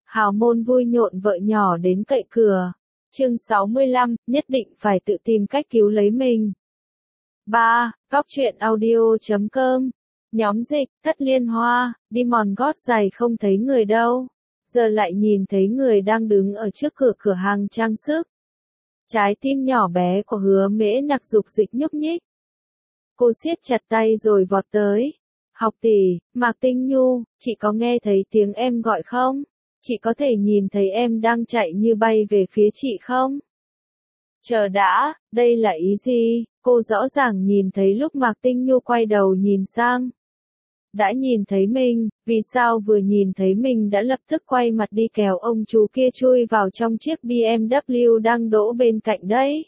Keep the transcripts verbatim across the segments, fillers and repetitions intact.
Hào môn vui nhộn vợ nhỏ đến cậy cửa. Chương sáu mươi lăm, nhất định phải tự tìm cách cứu lấy mình. ba. Góc truyện audio chấm com. Nhóm dịch, Thất Liên Hoa, đi mòn gót giày không thấy người đâu. Giờ lại nhìn thấy người đang đứng ở trước cửa cửa hàng trang sức. Trái tim nhỏ bé của Hứa Mễ Nặc dục dịch nhúc nhích. Cô siết chặt tay rồi vọt tới. Học tỷ, Mạc Tinh Nhu, chị có nghe thấy tiếng em gọi không? Chị có thể nhìn thấy em đang chạy như bay về phía chị không? Chờ đã, đây là ý gì? Cô rõ ràng nhìn thấy lúc Mạc Tinh Nhu quay đầu nhìn sang. Đã nhìn thấy mình, vì sao vừa nhìn thấy mình đã lập tức quay mặt đi kéo ông chú kia chui vào trong chiếc bê em vê đang đỗ bên cạnh đấy?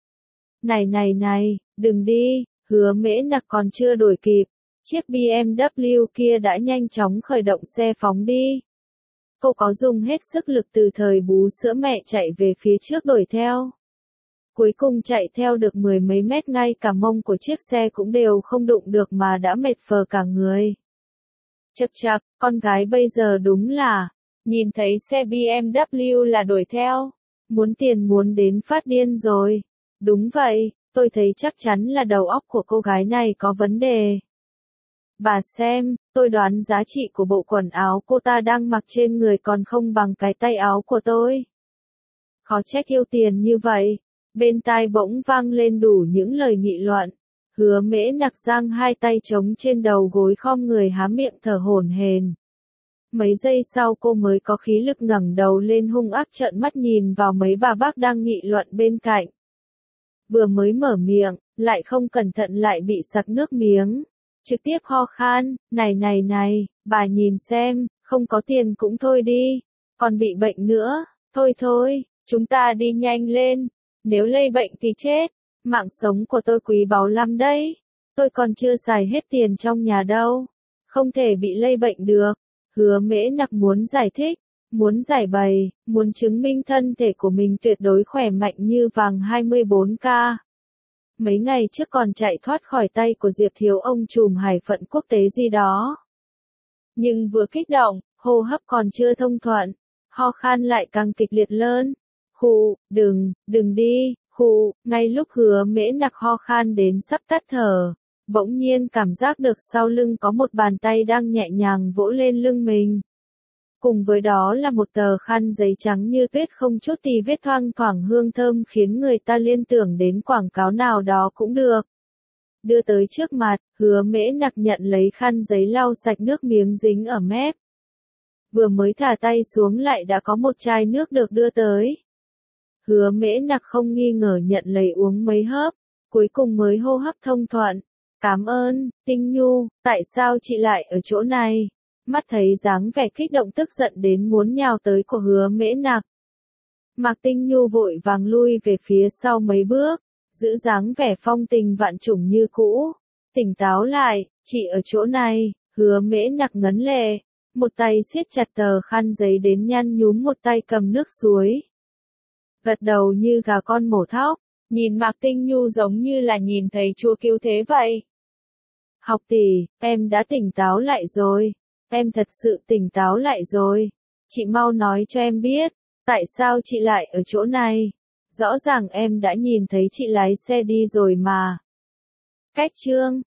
Này này này, đừng đi, Hứa Mễ Nặc còn chưa đuổi kịp. Chiếc bê em vê kia đã nhanh chóng khởi động xe phóng đi. Cô có dùng hết sức lực từ thời bú sữa mẹ chạy về phía trước đuổi theo. Cuối cùng chạy theo được mười mấy mét, ngay cả mông của chiếc xe cũng đều không đụng được mà đã mệt phờ cả người. Chậc chậc, con gái bây giờ đúng là, nhìn thấy xe bê em vê là đuổi theo. Muốn tiền muốn đến phát điên rồi. Đúng vậy, tôi thấy chắc chắn là đầu óc của cô gái này có vấn đề. Bà xem, tôi đoán giá trị của bộ quần áo cô ta đang mặc trên người còn không bằng cái tay áo của tôi. Khó trách yêu tiền như vậy. Bên tai bỗng vang lên đủ những lời nghị luận. Hứa Mễ Nặc giang hai tay trống trên đầu gối khom người há miệng thở hổn hển. Mấy giây sau cô mới có khí lực ngẩng đầu lên hung ác trợn mắt nhìn vào mấy bà bác đang nghị luận bên cạnh. Vừa mới mở miệng, lại không cẩn thận lại bị sặc nước miếng. Trực tiếp ho khan, này này này, bà nhìn xem, không có tiền cũng thôi đi, còn bị bệnh nữa, thôi thôi, chúng ta đi nhanh lên, nếu lây bệnh thì chết, mạng sống của tôi quý báu lắm đấy, tôi còn chưa xài hết tiền trong nhà đâu, không thể bị lây bệnh được. Hứa Mễ Nặc muốn giải thích, muốn giải bày, muốn chứng minh thân thể của mình tuyệt đối khỏe mạnh như vàng hai mươi bốn K. Mấy ngày trước còn chạy thoát khỏi tay của Diệp Thiếu ông trùm hải phận quốc tế gì đó. Nhưng vừa kích động, hô hấp còn chưa thông thuận, ho khan lại càng kịch liệt hơn. Khụ, đừng, đừng đi, khụ, ngay lúc Hứa Mễ Nặc ho khan đến sắp tắt thở, bỗng nhiên cảm giác được sau lưng có một bàn tay đang nhẹ nhàng vỗ lên lưng mình. Cùng với đó là một tờ khăn giấy trắng như tuyết không chút tì vết thoang thoảng hương thơm khiến người ta liên tưởng đến quảng cáo nào đó cũng được. Đưa tới trước mặt, Hứa Mễ Nặc nhận lấy khăn giấy lau sạch nước miếng dính ở mép. Vừa mới thả tay xuống lại đã có một chai nước được đưa tới. Hứa Mễ Nặc không nghi ngờ nhận lấy uống mấy hớp, cuối cùng mới hô hấp thông thuận. Cảm ơn, Tinh Nhu, tại sao chị lại ở chỗ này? Mắt thấy dáng vẻ kích động tức giận đến muốn nhào tới của Hứa Mễ Nặc. Mạc Tinh Nhu vội vàng lui về phía sau mấy bước, giữ dáng vẻ phong tình vạn trùng như cũ. Tỉnh táo lại, chị ở chỗ này, Hứa Mễ Nặc ngấn lệ, một tay siết chặt tờ khăn giấy đến nhăn nhúm, một tay cầm nước suối. Gật đầu như gà con mổ thóc, nhìn Mạc Tinh Nhu giống như là nhìn thấy Chúa cứu thế vậy. Học tỷ, em đã tỉnh táo lại rồi. Em thật sự tỉnh táo lại rồi. Chị mau nói cho em biết, tại sao chị lại ở chỗ này? Rõ ràng em đã nhìn thấy chị lái xe đi rồi mà. Cách chương